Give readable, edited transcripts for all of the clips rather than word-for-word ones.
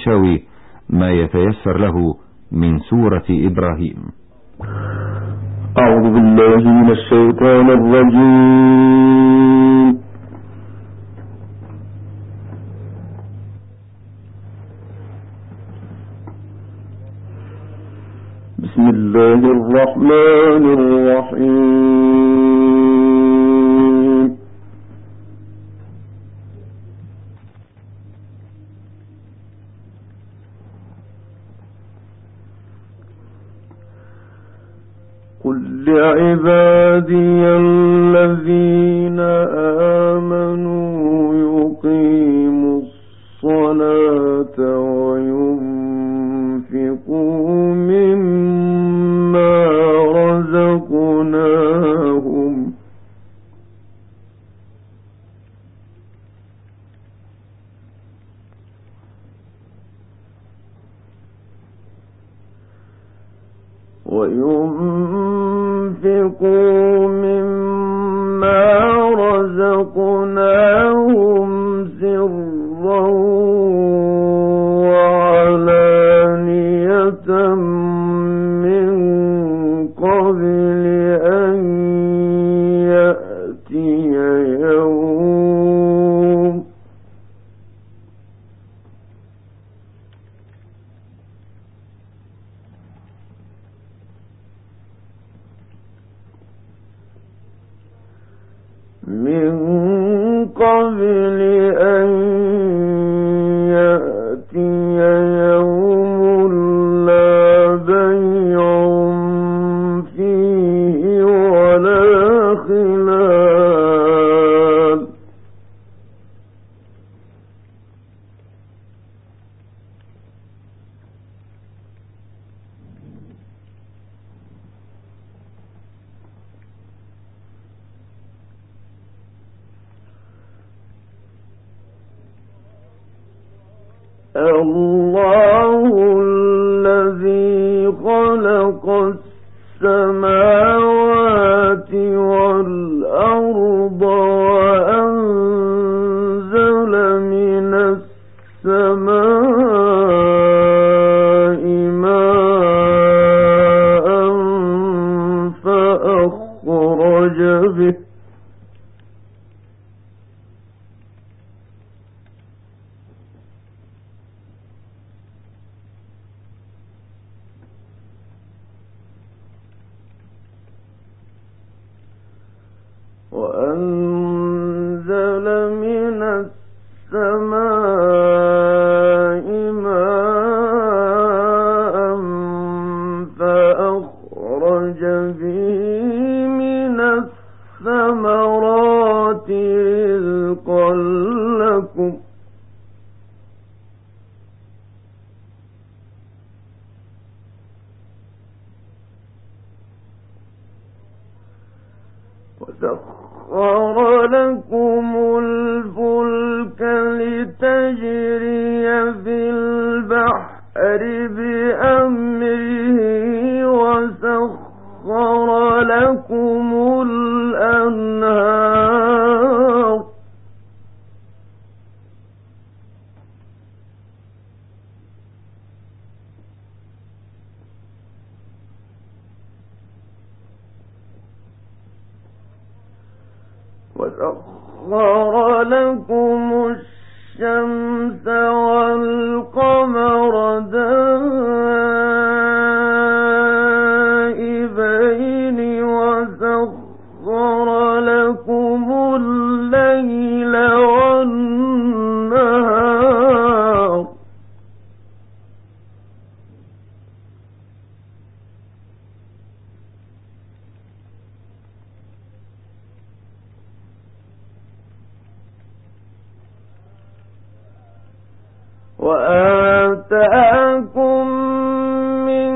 المنشاوي ما يتيسر له من سورة إبراهيم. أعوذ بالله من الشيطان الرجيم. بسم الله الرحمن الرحيم. قل لعبادي الذين آمنوا يقيموا الصلاة وينفقوا مما رزقناهم سرا وعلانية من قبل أن يأتي يوم لا بيع فيه ولا خلال الله الذي خلق السماوات والأرض وأنزل من السماء ماء فأخرج به وأنزل من السماء ماء فأخرج به من الثمرات رزقا لكم وسخر لكم الفلك لتجري في البحر بأمره وسخر لكم الأنهار وسخر لكم الشمس والقمر دائبين وسخر لكم الليل والنهار وآتاكم من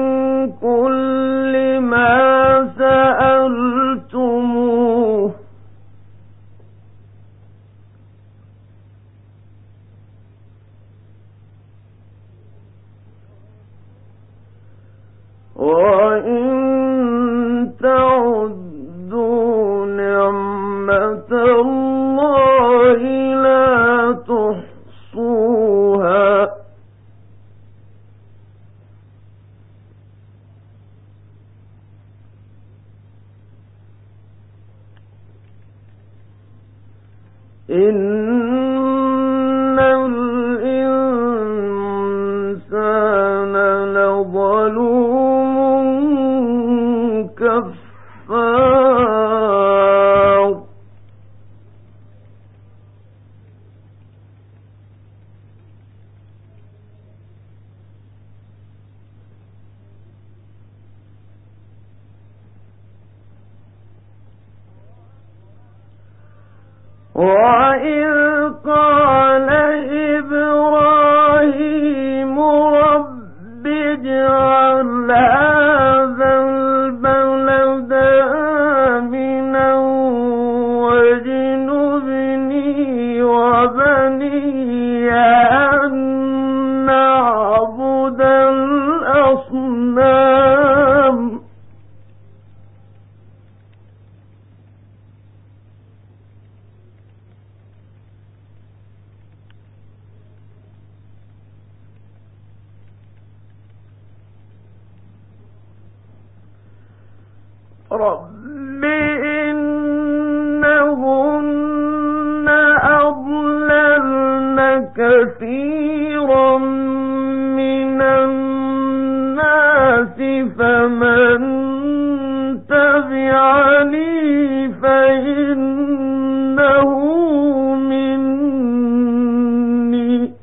كل ما سألتموه وإن تعدوا نعمة الله لا تحصوها إن الإنسان لظلوم كفار وإذ قال إبراهيم رب اجعل هذا البلد آمنا واجنبني وبني أن نعبد الأصنام رب إنهن أضللن كثيرا من الناس فمن تبعني فإنه مني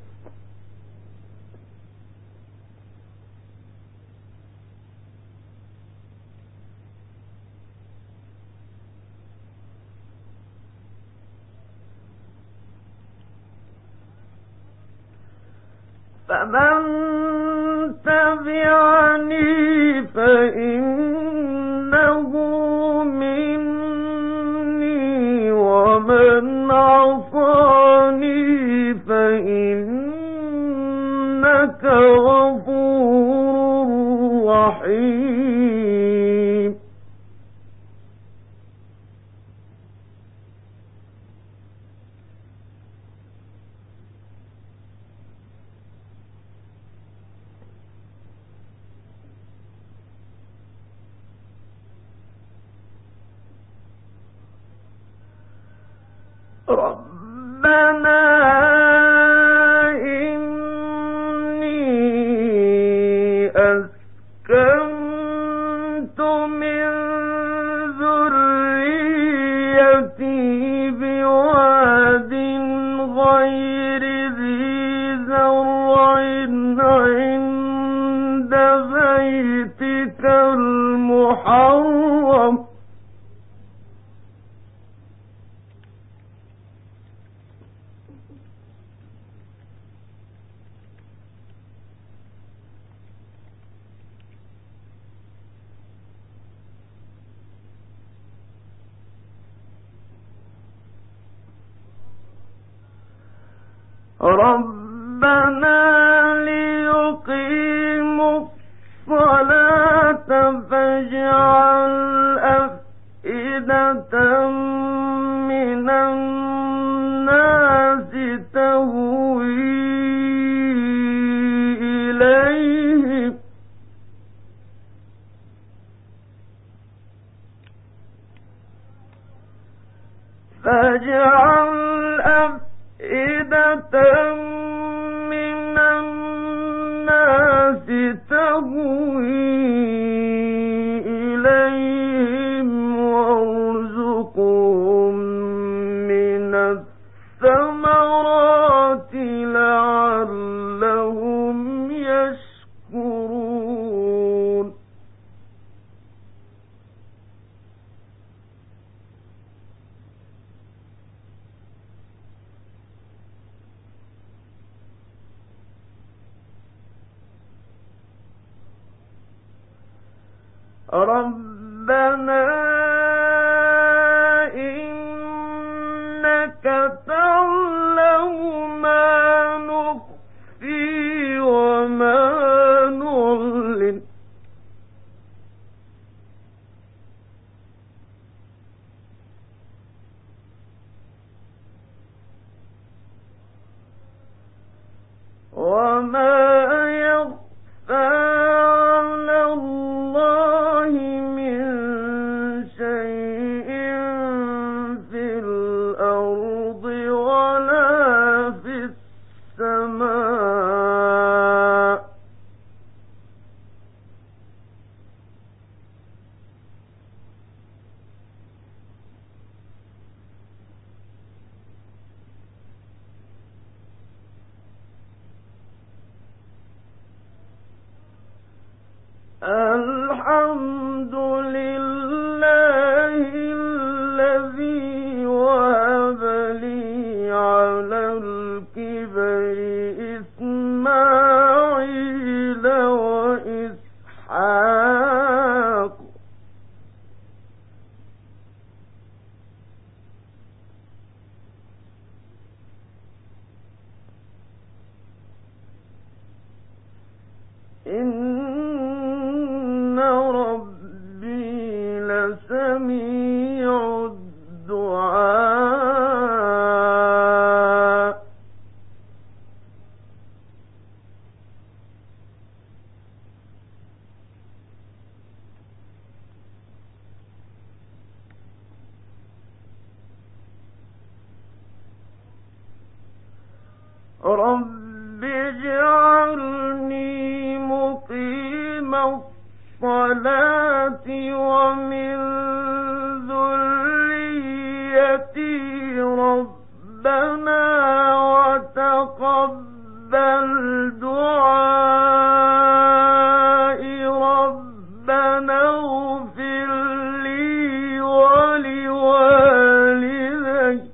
فمن تبعني فإنه مني ومن عصاني فإنك غفور رحيم ربنا إني أسكنت من ذريتي بواد غير ذي زرع عند بيتك المحرم ربنا ليقيموا الصلاة فاجعل أفئدة من الناس تهوي إليهم فاجعل أفئدة من الناس تهوي إليهم وارزقهم من الثمرات لعلهم يشكرون ربنا إنك تعلم ما نخفي وما نعلن وما يخفى على الله من الحمد لله الذي وهب لي على الكبر إسماعيل وإسحاق إن ربي لسميع الدعاء رب اجعلني مقيم الصلاة ومن ذريتي ربنا وتقبل دعائي ربنا اغفر لي ولوالدي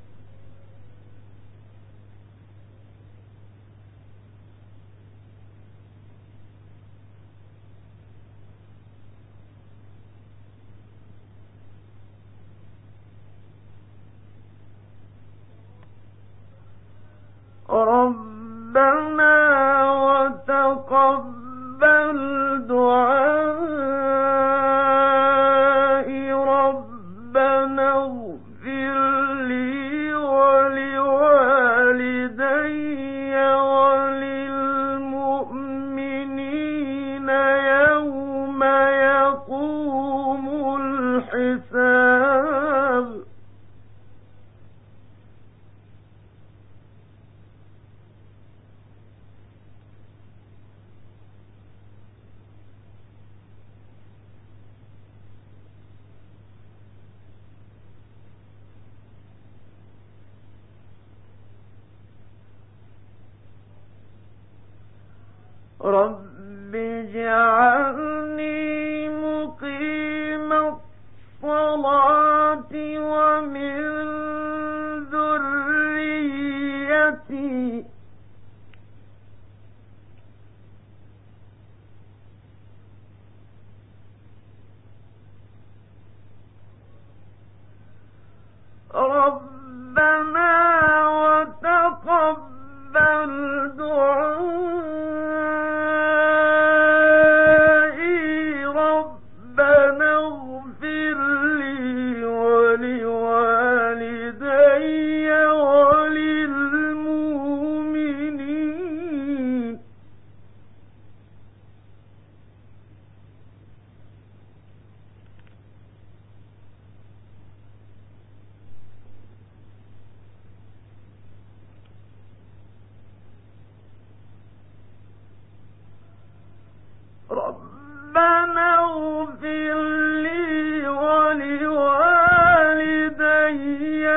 ربنا وتقبل دعائي ربنا اغفر لي ولوالدي وللمؤمنين يوم يقوم الحساب رب اجعلني مقيم الصلاة ومن ذريتي ربنا وتقبل دعائي ربنا اغفر لي ولوالدي وللمؤمنين ربنا اغفر لي ولوالدي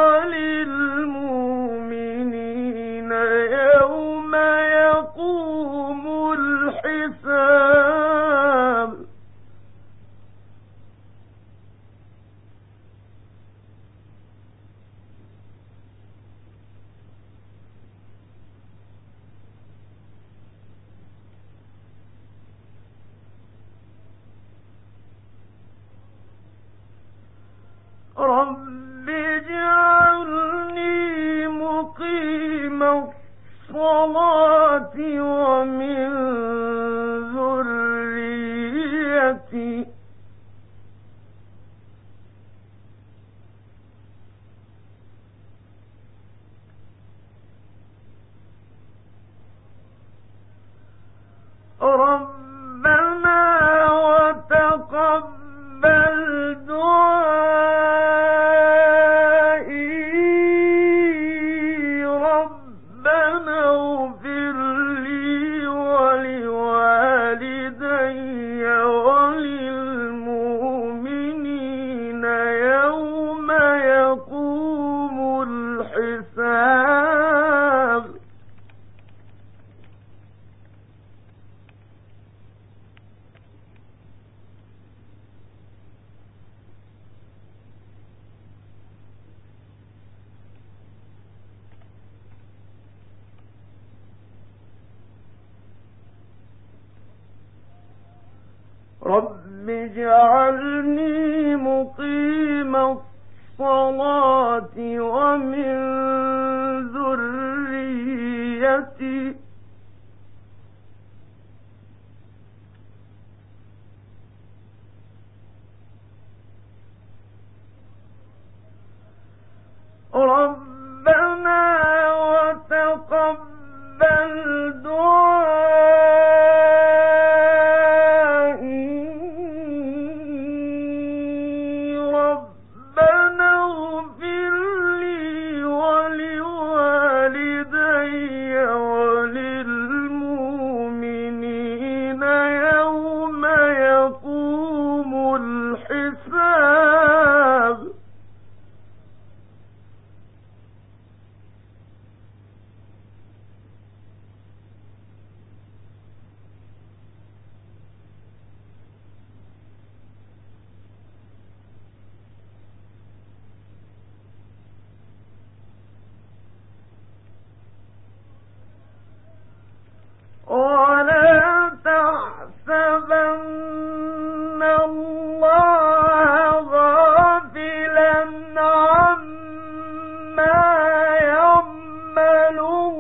وللمؤمنين يوم يقوم الحساب رب اجعلني مقيم الصلاة ومن ذريتي ربنا وتقبل دعائي ربنا اغفر لي ولوالدي وللمؤمنين يوم يقوم الحساب رب اجعلني مقيم الصلاة ومن ذريتي ربنا وتقبل دعائي ربنا اغفر لي ولوالدي وللمؤمنين يوم يقوم الحساب ولا تحسبن الله غافلا عما يعمل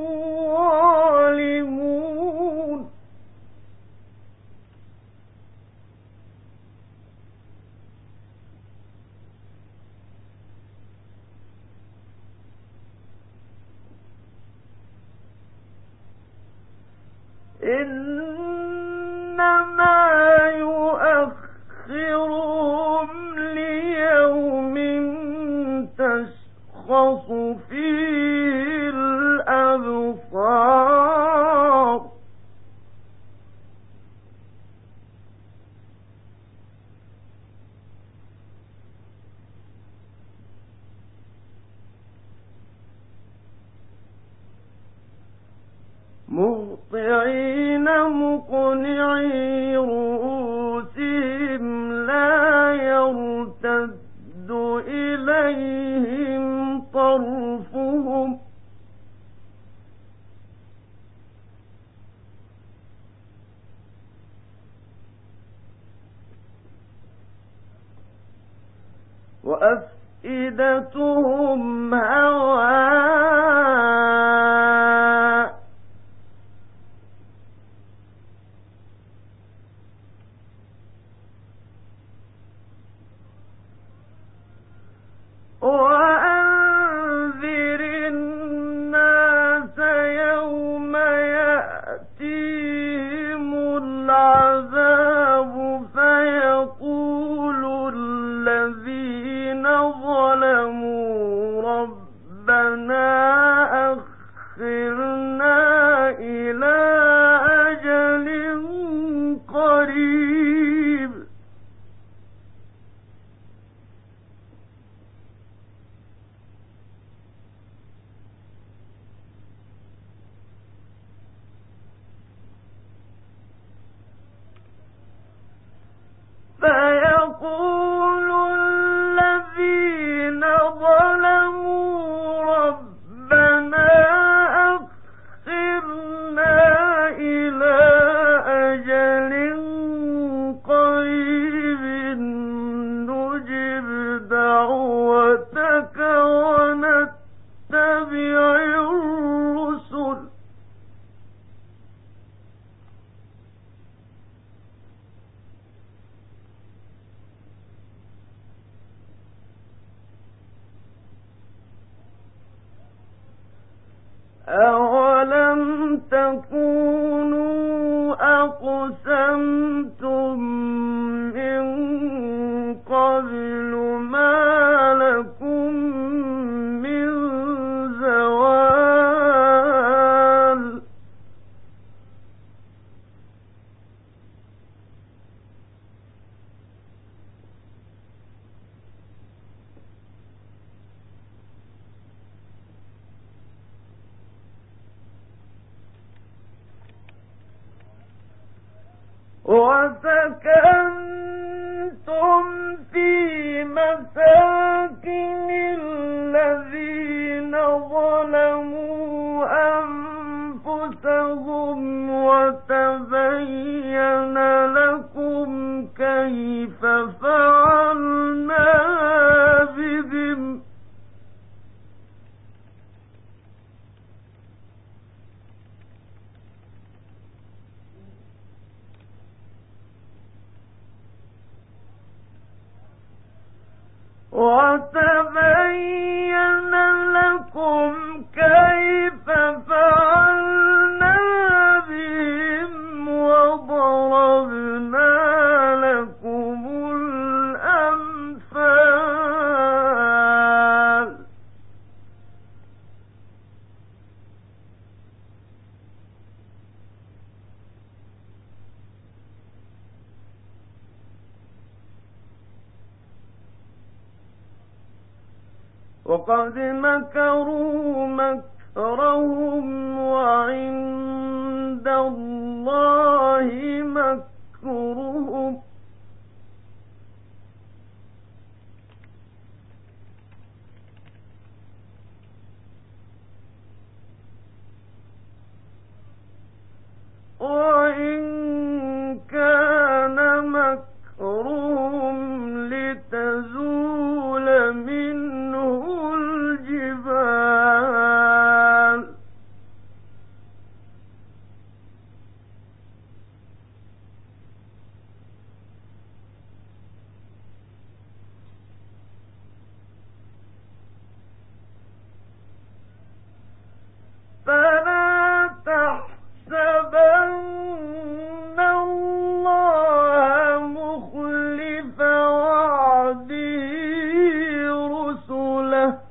الظالمون إنما يؤخرهم ليوم تشخص فيه الأبصار مهطعين مقنعي رؤوسهم لا يرتد إليهم طرفهم وأفئدتهم هواء وأنذر الناس يوم يأتيهم العذاب فيقول الذين ظلموا ربنا أخرنا إلى أجل قريب فيقول الذين ظلموا ربنا أخرنا إلى أجل قريب نجب دعوتك ونتبع الرسل أولم تكونوا أقسمتم من قبل ما لكم من زوال وسكنتم في مساكن الذين ظلموا أنفسهم وتبين لكم وتبين لكم كيف فعلنا بهم وضربنا لكم الأمثال. وقد مكروا مكرهم وعند الله مكرهم وإن كان مكرهم لتزول منه الجبال فلا تحسبن الله مخلف وعده رسله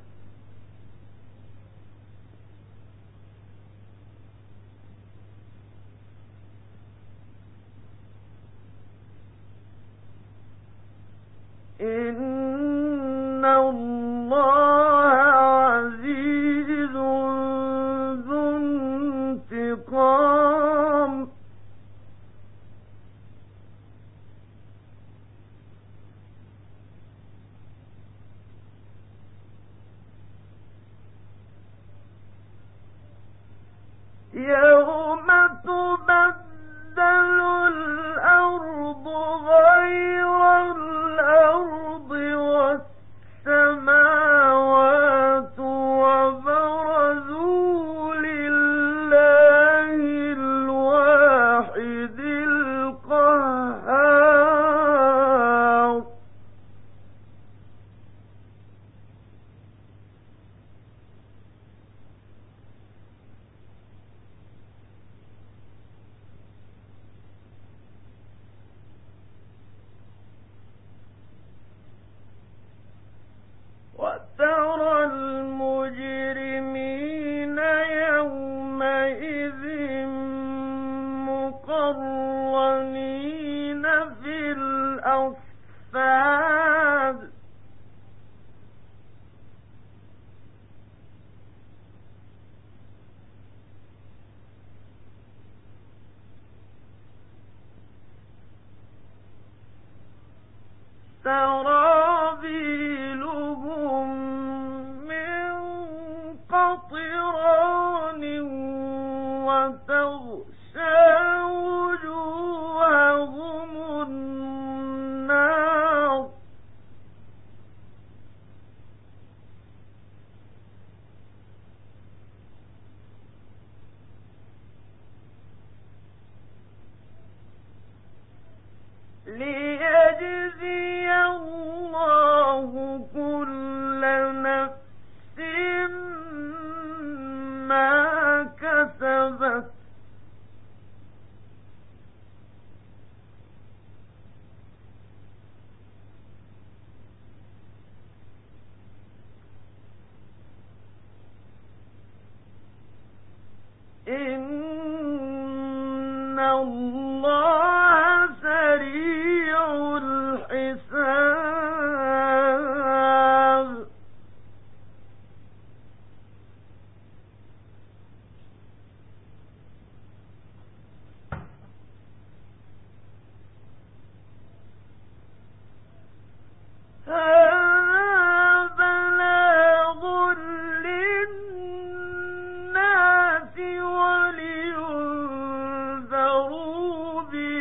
إن الله عزيز ذو انتقام. يوم تبدل الأرض غير الأرض والسماوات وبرزوا لله الواحد القهار. وترى المجرمين يومئذ مقرنين في الأصفاد سرابيلهم من قطران وتغشى وجوههم النار. ليجزي الله كل نفس ما كسبت إن الله سريع الحساب. ولينذروا به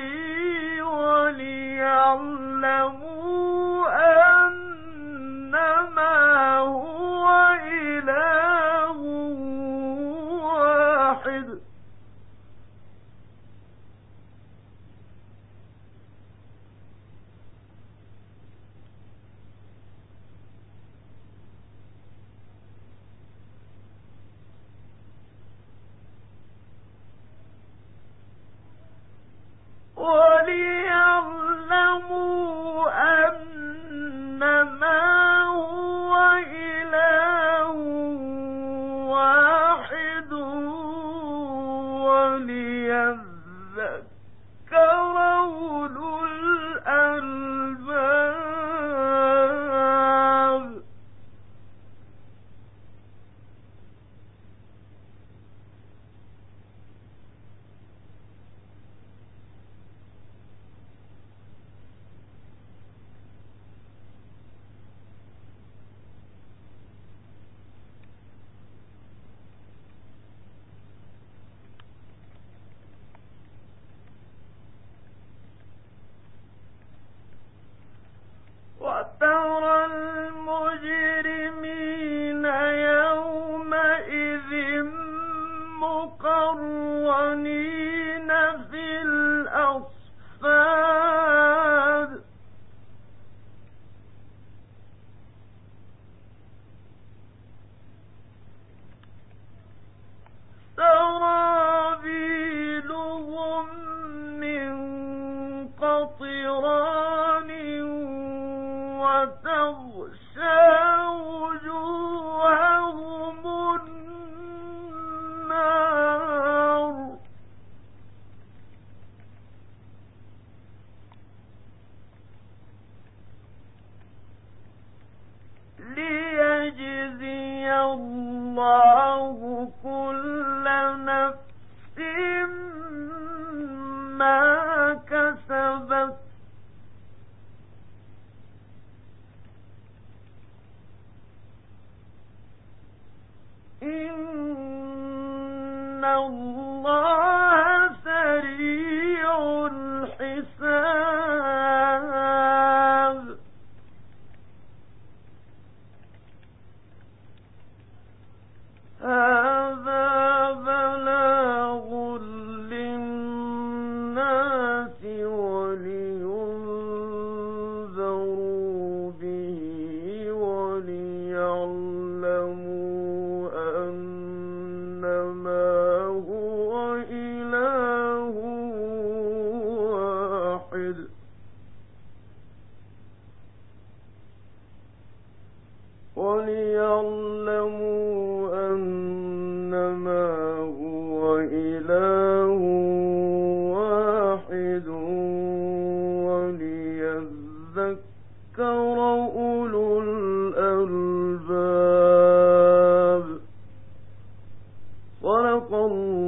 وليعلموا أنما هو إله واحد وليذكر أولو الألباب. وترى المجرمين يومئذ مقرنين في الأصفاد سرابيلهم من قطران وتغشى وجوههم النار ليجزي الله كل نفس ما كسبت إن الله سريع الحساب. هذا بلاغ للناس ولينذروا به وليعلموا أنما هو إله واحد وليذكر أولو الألباب. صدق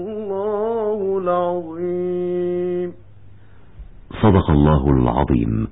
الله العظيم. صدق الله العظيم.